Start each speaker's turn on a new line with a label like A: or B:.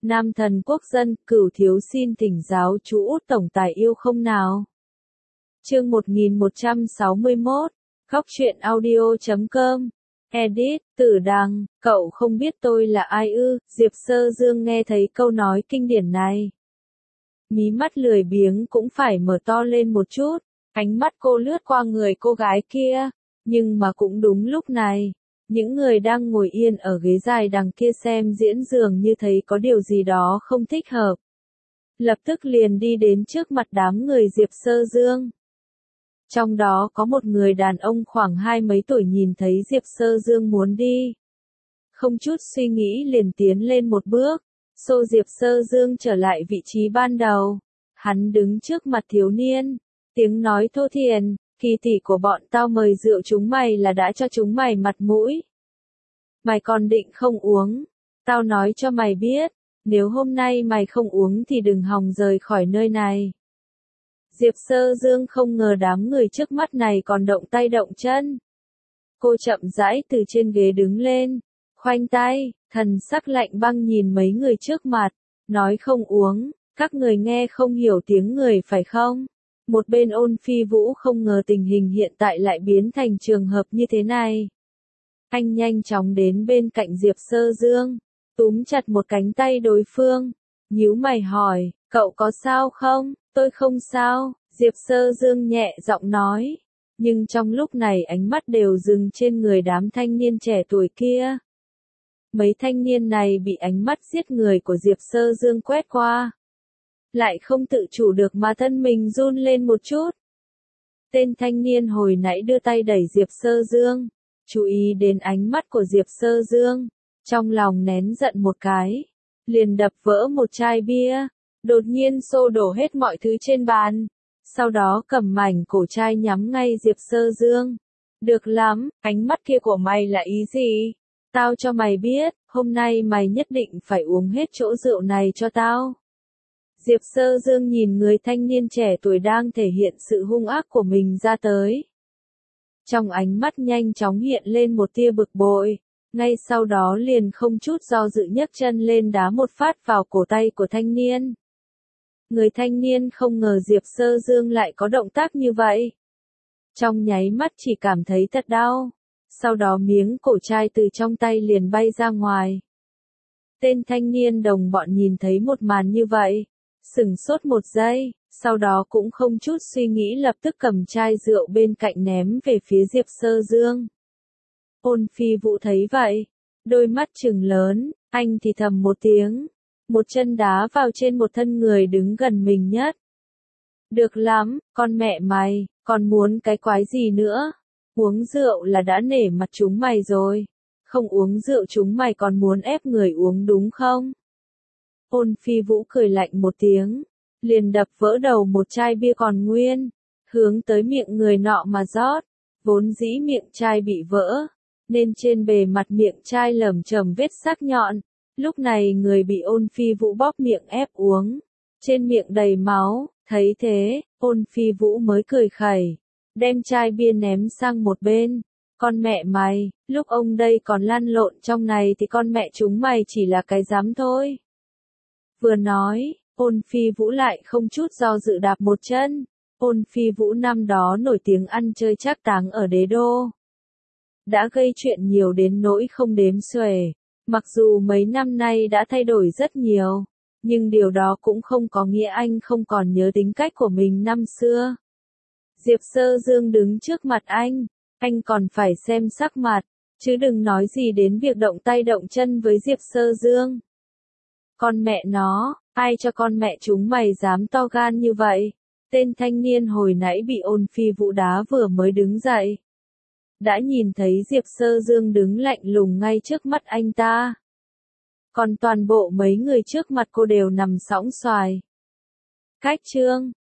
A: Nam thần quốc dân, Cửu thiếu xin thỉnh giáo chú Út tổng tài yêu không nào. Chương 1161, Khóc chuyện audio.com. Edit, Tử Đằng, cậu không biết tôi là ai ư? Diệp Sơ Dương nghe thấy câu nói kinh điển này. Mí mắt lười biếng cũng phải mở to lên một chút, ánh mắt cô lướt qua người cô gái kia, nhưng mà cũng đúng lúc này. Những người đang ngồi yên ở ghế dài đằng kia xem diễn dường như thấy có điều gì đó không thích hợp. Lập tức liền đi đến trước mặt đám người Diệp Sơ Dương. Trong đó có một người đàn ông khoảng hai mấy tuổi nhìn thấy Diệp Sơ Dương muốn đi. Không chút suy nghĩ liền tiến lên một bước, xô Diệp Sơ Dương trở lại vị trí ban đầu. Hắn đứng trước mặt thiếu niên, tiếng nói thô thiển. Kỳ tỷ của bọn tao mời rượu chúng mày là đã cho chúng mày mặt mũi. Mày còn định không uống? Tao nói cho mày biết, nếu hôm nay mày không uống thì đừng hòng rời khỏi nơi này. Diệp Sơ Dương không ngờ đám người trước mắt này còn động tay động chân. Cô chậm rãi từ trên ghế đứng lên, khoanh tay, thần sắc lạnh băng nhìn mấy người trước mặt, nói không uống, các người nghe không hiểu tiếng người phải không? Một bên Ôn Phi Vũ không ngờ tình hình hiện tại lại biến thành trường hợp như thế này. Anh nhanh chóng đến bên cạnh Diệp Sơ Dương, túm chặt một cánh tay đối phương, nhíu mày hỏi, cậu có sao không? Tôi không sao, Diệp Sơ Dương nhẹ giọng nói, nhưng trong lúc này ánh mắt đều dừng trên người đám thanh niên trẻ tuổi kia. Mấy thanh niên này bị ánh mắt giết người của Diệp Sơ Dương quét qua. Lại không tự chủ được mà thân mình run lên một chút. Tên thanh niên hồi nãy đưa tay đẩy Diệp Sơ Dương, chú ý đến ánh mắt của Diệp Sơ Dương, trong lòng nén giận một cái, liền đập vỡ một chai bia, đột nhiên xô đổ hết mọi thứ trên bàn, sau đó cầm mảnh cổ chai nhắm ngay Diệp Sơ Dương. Được lắm, ánh mắt kia của mày là ý gì? Tao cho mày biết, hôm nay mày nhất định phải uống hết chỗ rượu này cho tao. Diệp Sơ Dương nhìn người thanh niên trẻ tuổi đang thể hiện sự hung ác của mình ra tới. Trong ánh mắt nhanh chóng hiện lên một tia bực bội, ngay sau đó liền không chút do dự nhấc chân lên đá một phát vào cổ tay của thanh niên. Người thanh niên không ngờ Diệp Sơ Dương lại có động tác như vậy. Trong nháy mắt chỉ cảm thấy thật đau, sau đó miếng cổ chai từ trong tay liền bay ra ngoài. Tên thanh niên đồng bọn nhìn thấy một màn như vậy, sửng sốt một giây, sau đó cũng không chút suy nghĩ lập tức cầm chai rượu bên cạnh ném về phía Diệp Sơ Dương. Ôn Phi Vũ thấy vậy, đôi mắt trừng lớn, anh thì thầm một tiếng, một chân đá vào trên một thân người đứng gần mình nhất. Được lắm, con mẹ mày, còn muốn cái quái gì nữa? Uống rượu là đã nể mặt chúng mày rồi, không uống rượu chúng mày còn muốn ép người uống đúng không? Ôn Phi Vũ cười lạnh một tiếng, liền đập vỡ đầu một chai bia còn nguyên, hướng tới miệng người nọ mà rót. Vốn dĩ miệng chai bị vỡ, nên trên bề mặt miệng chai lởm chởm vết sắc nhọn. Lúc này người bị Ôn Phi Vũ bóp miệng ép uống, trên miệng đầy máu. Thấy thế, Ôn Phi Vũ mới cười khẩy, đem chai bia ném sang một bên. Con mẹ mày, lúc ông đây còn lăn lộn trong này thì con mẹ chúng mày chỉ là cái dám thôi. Vừa nói, Ôn Phi Vũ lại không chút do dự đạp một chân. Ôn Phi Vũ năm đó nổi tiếng ăn chơi trác táng ở đế đô, đã gây chuyện nhiều đến nỗi không đếm xuể. Mặc dù mấy năm nay đã thay đổi rất nhiều, nhưng điều đó cũng không có nghĩa anh không còn nhớ tính cách của mình năm xưa. Diệp Sơ Dương đứng trước mặt anh còn phải xem sắc mặt, chứ đừng nói gì đến việc động tay động chân với Diệp Sơ Dương. Con mẹ nó, ai cho con mẹ chúng mày dám to gan như vậy? Tên thanh niên hồi nãy bị Ôn Phi Vũ đá vừa mới đứng dậy, đã nhìn thấy Diệp Sơ Dương đứng lạnh lùng ngay trước mắt anh ta. Còn toàn bộ mấy người trước mặt cô đều nằm sõng xoài. Cách chương